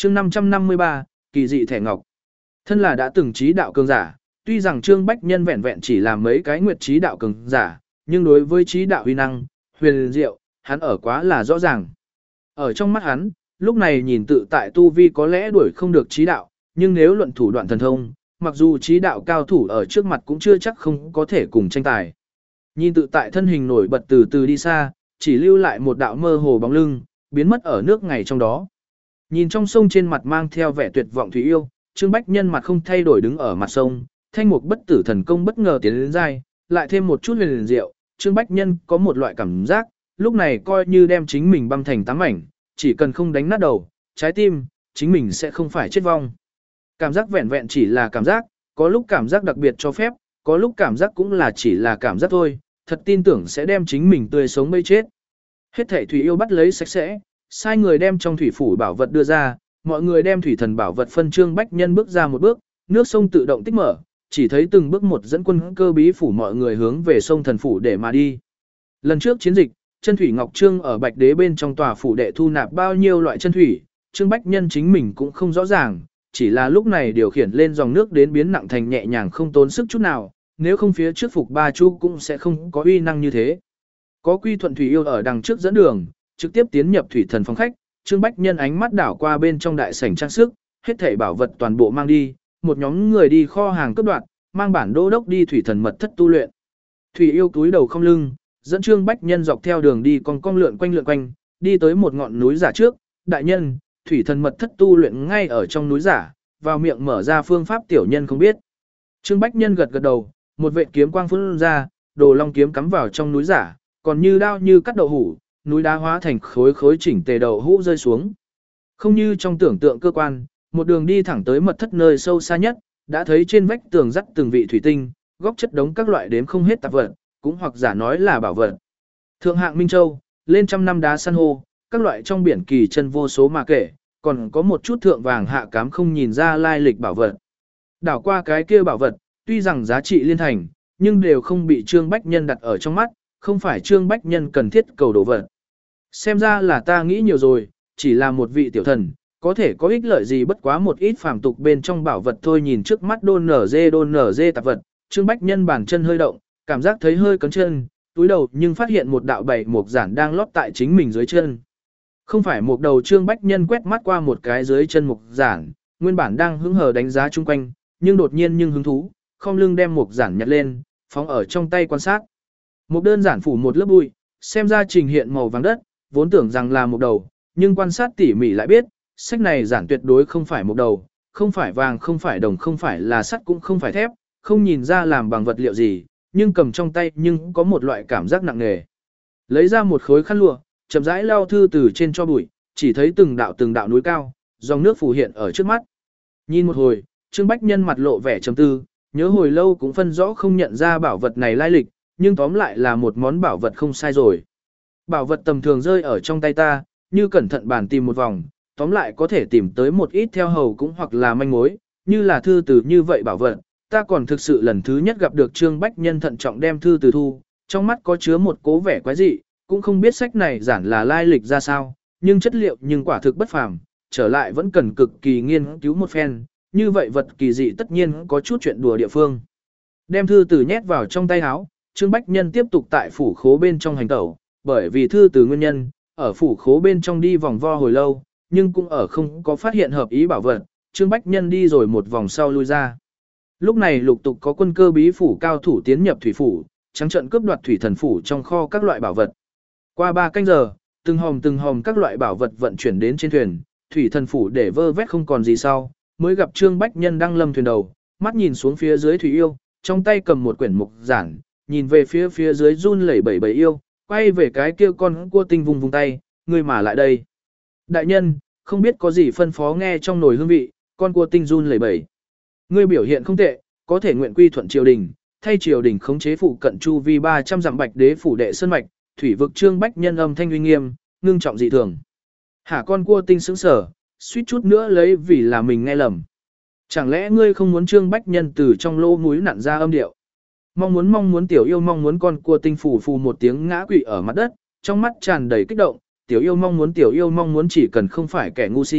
chương 553, kỳ dị thẻ ngọc. Thân là đã từng trí đạo cường giả, tuy rằng Trương Bách Nhân vẹn vẹn chỉ làm mấy cái nguyệt trí đạo cường giả, nhưng đối với trí đạo huy năng, huyền diệu, hắn ở quá là rõ ràng. Ở trong mắt hắn, lúc này nhìn tự tại tu vi có lẽ đuổi không được trí đạo, nhưng nếu luận thủ đoạn thần thông, mặc dù trí đạo cao thủ ở trước mặt cũng chưa chắc không có thể cùng tranh tài. Nhìn tự tại thân hình nổi bật từ từ đi xa, chỉ lưu lại một đạo mơ hồ bóng lưng, biến mất ở nước ngày trong đó. Nhìn trong sông trên mặt mang theo vẻ tuyệt vọng thủy yêu, Trương Bách Nhân mặt không thay đổi đứng ở mặt sông, thanh mục bất tử thần công bất ngờ tiến đến dai, lại thêm một chút huyền diệu, Trương Bách Nhân có một loại cảm giác, lúc này coi như đem chính mình băm thành tám mảnh, chỉ cần không đánh nát đầu, trái tim, chính mình sẽ không phải chết vong. Cảm giác vẹn vẹn chỉ là cảm giác, có lúc cảm giác đặc biệt cho phép, có lúc cảm giác cũng là chỉ là cảm giác thôi, thật tin tưởng sẽ đem chính mình tươi sống bây chết. Hết thảy thủy yêu bắt lấy sạch sẽ, sai người đem trong thủy phủ bảo vật đưa ra, mọi người đem thủy thần bảo vật phân. Trương Bách Nhân bước ra một bước, nước sông tự động tích mở, chỉ thấy từng bước một dẫn quân cơ bí phủ mọi người hướng về sông thần phủ để mà đi. Lần trước chiến dịch, chân thủy Ngọc Trương ở Bạch Đế bên trong tòa phủ đệ thu nạp bao nhiêu loại chân thủy, Trương Bách Nhân chính mình cũng không rõ ràng, chỉ là lúc này điều khiển lên dòng nước đến biến nặng thành nhẹ nhàng không tốn sức chút nào, nếu không phía trước phục ba chu cũng sẽ không có uy năng như thế. Có Quy Thuận thủy yêu ở đằng trước dẫn đường, trực tiếp tiến nhập thủy thần phòng khách, Trương Bách Nhân ánh mắt đảo qua bên trong đại sảnh trang sức, hết thảy bảo vật toàn bộ mang đi, một nhóm người đi kho hàng cướp đoạt, mang bản đô đốc đi thủy thần mật thất tu luyện. Thủy yêu túi đầu không lưng, dẫn Trương Bách Nhân dọc theo đường đi cong lượn quanh, đi tới một ngọn núi giả trước, đại nhân, thủy thần mật thất tu luyện ngay ở trong núi giả, vào miệng mở ra phương pháp tiểu nhân không biết. Trương Bách Nhân gật gật đầu, một vệt kiếm quang phun ra, đồ long kiếm cắm vào trong núi giả, còn như đao như cắt đậu hũ, núi đá hóa thành khối chỉnh tề đậu hũ rơi xuống. Không như trong tưởng tượng cơ quan, một đường đi thẳng tới mật thất nơi sâu xa nhất, đã thấy trên vách tường dắt từng vị thủy tinh, góc chất đống các loại đếm không hết tạp vật, cũng hoặc giả nói là bảo vật. Thượng hạng Minh Châu, lên trăm năm đá san hô, các loại trong biển kỳ chân vô số mà kể, còn có một chút thượng vàng hạ cám không nhìn ra lai lịch bảo vật. Đảo qua cái kia bảo vật, tuy rằng giá trị liên thành, nhưng đều không bị Trương Bách Nhân đặt ở trong mắt, không phải Trương Bách Nhân cần thiết cầu đồ vật. Xem ra là ta nghĩ nhiều rồi, chỉ là một vị tiểu thần, có thể có ích lợi gì bất quá một ít phàm tục bên trong bảo vật thôi. Nhìn trước mắt đôn nở dê tạp vật, Trương Bách Nhân bàn chân hơi động, cảm giác thấy hơi cấn chân, túi đầu nhưng phát hiện một đạo bảy mục giản đang lót tại chính mình dưới chân. Không phải một đầu. Trương Bách Nhân quét mắt qua một cái dưới chân mục giản, nguyên bản đang hứng hờ đánh giá chung quanh, nhưng đột nhiên hứng thú, không lưng đem mục giản nhặt lên, phóng ở trong tay quan sát. Một đơn giản phủ một lớp bụi, xem ra trình hiện màu vàng đất, vốn tưởng rằng là một đầu, nhưng quan sát tỉ mỉ lại biết, sách này giản tuyệt đối không phải một đầu, không phải vàng, không phải đồng, không phải là sắt, cũng không phải thép, không nhìn ra làm bằng vật liệu gì, nhưng cầm trong tay nhưng có một loại cảm giác nặng nề. Lấy ra một khối khăn lụa, chậm rãi lau thư từ trên cho bụi, chỉ thấy từng đạo núi cao, dòng nước phù hiện ở trước mắt. Nhìn một hồi, Trương Bách Nhân mặt lộ vẻ trầm tư, nhớ hồi lâu cũng phân rõ không nhận ra bảo vật này lai lịch, nhưng tóm lại là một món bảo vật không sai rồi. Bảo vật tầm thường rơi ở trong tay ta, như cẩn thận bàn tìm một vòng, tóm lại có thể tìm tới một ít theo hầu cũng hoặc là manh mối, như là thư từ như vậy bảo vật. Ta còn thực sự lần thứ nhất gặp được. Trương Bách Nhân thận trọng đem thư từ thu, trong mắt có chứa một cố vẻ quái dị, cũng không biết sách này giản là lai lịch ra sao, nhưng chất liệu nhưng quả thực bất phàm, trở lại vẫn cần cực kỳ nghiên cứu một phen, như vậy vật kỳ dị tất nhiên có chút chuyện đùa địa phương. Đem thư từ nhét vào trong tay áo, Trương Bách Nhân tiếp tục tại phủ khố bên trong hành tẩu, bởi vì thư từ nguyên nhân, ở phủ khố bên trong đi vòng vo hồi lâu, nhưng cũng ở không có phát hiện hợp ý bảo vật. Trương Bách Nhân đi rồi một vòng sau lui ra. Lúc này lục tục có quân cơ bí phủ cao thủ tiến nhập thủy phủ, trắng trận cướp đoạt thủy thần phủ trong kho các loại bảo vật. Qua 3 canh giờ, từng hòm các loại bảo vật vận chuyển đến trên thuyền, thủy thần phủ để vơ vét không còn gì sau, mới gặp Trương Bách Nhân đang lâm thuyền đầu, mắt nhìn xuống phía dưới thủy yêu, trong tay cầm một quyển mục giản, nhìn về phía dưới run lẩy bẩy bầy yêu, quay về cái kia con cua tinh vùng tay, người mà lại đây. Đại nhân, không biết có gì phân phó. Nghe trong nồi hương vị, con cua tinh run lẩy bẩy. Ngươi biểu hiện không tệ, có thể nguyện quy thuận triều đình, thay triều đình khống chế phụ cận chu vi 300 dặm Bạch Đế phủ đệ sơn mạch, thủy vực. Trương Bách Nhân âm thanh uy nghiêm, ngưng trọng dị thường. Hả? Con cua tinh sững sờ, suýt chút nữa lấy vì là mình nghe lầm. Chẳng lẽ ngươi không muốn? Trương Bách Nhân từ trong lỗ mũi nặn ra âm điệu. Mong muốn tiểu yêu mong muốn. Con cua tinh phù một tiếng ngã quỵ ở mặt đất, trong mắt tràn đầy kích động. Tiểu yêu mong muốn chỉ cần không phải kẻ ngu si,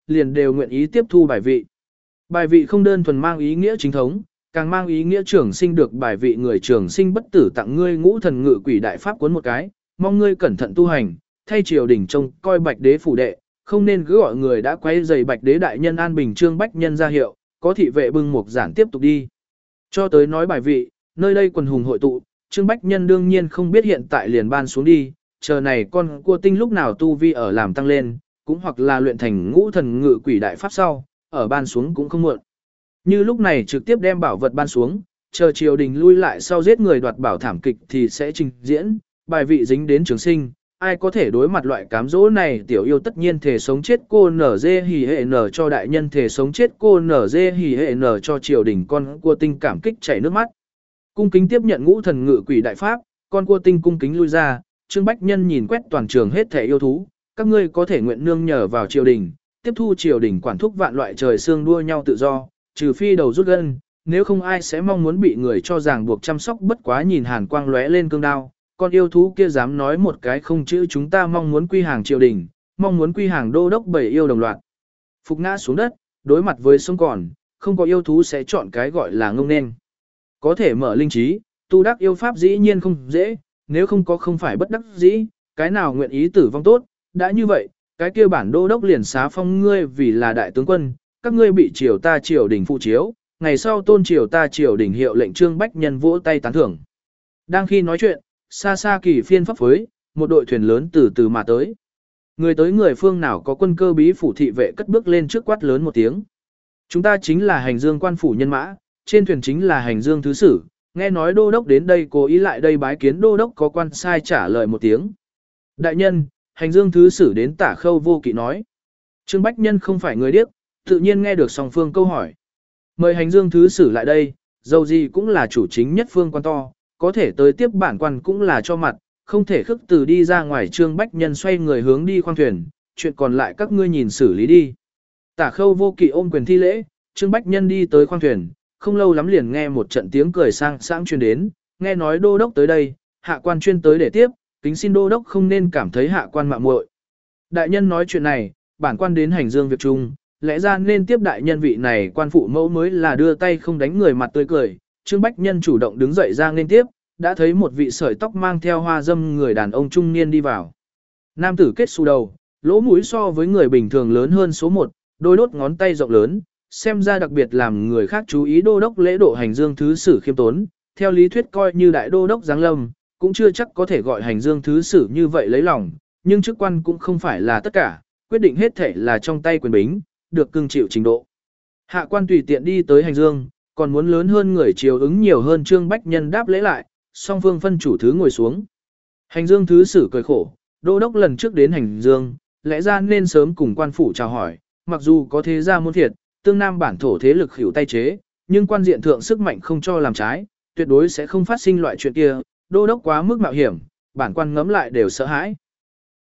liền đều nguyện ý tiếp thu bài vị. Bài vị không đơn thuần mang ý nghĩa chính thống, càng mang ý nghĩa trường sinh được bài vị người trường sinh bất tử tặng ngươi ngũ thần ngự quỷ đại pháp cuốn một cái, mong ngươi cẩn thận tu hành, thay triều đình trông coi bạch đế phủ đệ, không nên cứ gọi người đã quay dày bạch đế đại nhân an bình trương bách nhân ra hiệu, có thị vệ bưng mục giản tiếp tục đi. Cho tới nói bài vị, nơi đây quần hùng hội tụ, trương bách nhân đương nhiên không biết hiện tại liền ban xuống đi, chờ này con cua tinh lúc nào tu vi ở làm tăng lên, cũng hoặc là luyện thành ngũ thần ngự quỷ đại pháp sau, ở ban xuống cũng không muộn. Như lúc này trực tiếp đem bảo vật ban xuống, chờ triều đình lui lại sau giết người đoạt bảo thảm kịch thì sẽ trình diễn, bài vị dính đến trường sinh, ai có thể đối mặt loại cám dỗ này tiểu yêu tất nhiên thể sống chết cô nở dê hỉ hệ nở cho đại nhân thể sống chết cô nở dê hỉ hệ nở cho triều đình con cua tinh cảm kích chảy nước mắt. Cung kính tiếp nhận ngũ thần ngự quỷ đại pháp, con cua tinh cung kính lui ra, Trương Bách Nhân nhìn quét toàn trường hết thể yêu thú, các ngươi có thể nguyện nương nhờ vào triều đình, tiếp thu triều đình quản thúc vạn loại trời xương đua nhau tự do, trừ phi đầu rút gân, nếu không ai sẽ mong muốn bị người cho ràng buộc chăm sóc bất quá nhìn hàn quang lóe lên cương đao, con yêu thú kia dám nói một cái không chữ chúng ta mong muốn quy hàng triều đình, mong muốn quy hàng đô đốc bảy yêu đồng loạt. Phục ngã xuống đất, đối mặt với sông còn, không có yêu thú sẽ chọn cái gọi là ngông nên. Có thể mở linh trí, tu đắc yêu pháp dĩ nhiên không dễ, nếu không có không phải bất đắc dĩ, cái nào nguyện ý tử vong tốt, đã như vậy, cái kia bản đô đốc liền xá phong ngươi vì là đại tướng quân, các ngươi bị triều ta triều đình phụ chiếu, ngày sau tôn triều ta triều đình hiệu lệnh Trương Bách Nhân vỗ tay tán thưởng. Đang khi nói chuyện, xa xa kỳ phiên pháp phối, một đội thuyền lớn từ từ mà tới. Người tới người phương nào có quân cơ bí phủ thị vệ cất bước lên trước quát lớn một tiếng. Chúng ta chính là hành dương quan phủ nhân mã, trên thuyền chính là hành dương thứ sử, nghe nói đô đốc đến đây cố ý lại đây bái kiến đô đốc có quan sai trả lời một tiếng. Đại nhân, hành dương thứ sử đến Tả Khâu Vô Kỵ nói. Trương Bách Nhân không phải người điếc, tự nhiên nghe được song phương câu hỏi. Mời hành dương thứ sử lại đây, dầu gì cũng là chủ chính nhất phương quan to, có thể tới tiếp bản quan cũng là cho mặt, không thể khước từ đi ra ngoài. Trương Bách Nhân xoay người hướng đi khoang thuyền, chuyện còn lại các ngươi nhìn xử lý đi. Tả Khâu Vô Kỵ ôm quyền thi lễ, Trương Bách Nhân đi tới khoang thuyền, không lâu lắm liền nghe một trận tiếng cười sang sảng truyền đến, nghe nói đô đốc tới đây, hạ quan chuyên tới để tiếp, kính xin đô đốc không nên cảm thấy hạ quan mạo muội. Đại nhân nói chuyện này, bản quan đến hành dương việc chung, lẽ ra nên tiếp đại nhân vị này quan phụ mẫu mới là đưa tay không đánh người mặt tươi cười. Trương Bách Nhân chủ động đứng dậy ra nên tiếp, đã thấy một vị sợi tóc mang theo hoa dâm người đàn ông trung niên đi vào. Nam tử kết xu đầu, lỗ mũi so với người bình thường lớn hơn số 1, đôi đốt ngón tay rộng lớn, xem ra đặc biệt làm người khác chú ý. Đô đốc lễ độ hành dương thứ sử khiêm tốn, theo lý thuyết coi như đại đô đốc giáng lâm, cũng chưa chắc có thể gọi hành dương thứ sử như vậy lấy lòng, nhưng chức quan cũng không phải là tất cả, quyết định hết thể là trong tay quyền bính, được cưng chịu trình độ. Hạ quan tùy tiện đi tới hành dương, còn muốn lớn hơn người chiều ứng nhiều hơn. Trương Bách Nhân đáp lễ lại, song phương phân chủ thứ ngồi xuống. Hành dương thứ sử cười khổ, đô đốc lần trước đến hành dương, lẽ ra nên sớm cùng quan phủ chào hỏi, mặc dù có thế gia môn thiệt, tương nam bản thổ thế lực khỉu tay chế, nhưng quan diện thượng sức mạnh không cho làm trái, tuyệt đối sẽ không phát sinh loại chuyện kia. Đô đốc quá mức mạo hiểm, bản quan ngấm lại đều sợ hãi.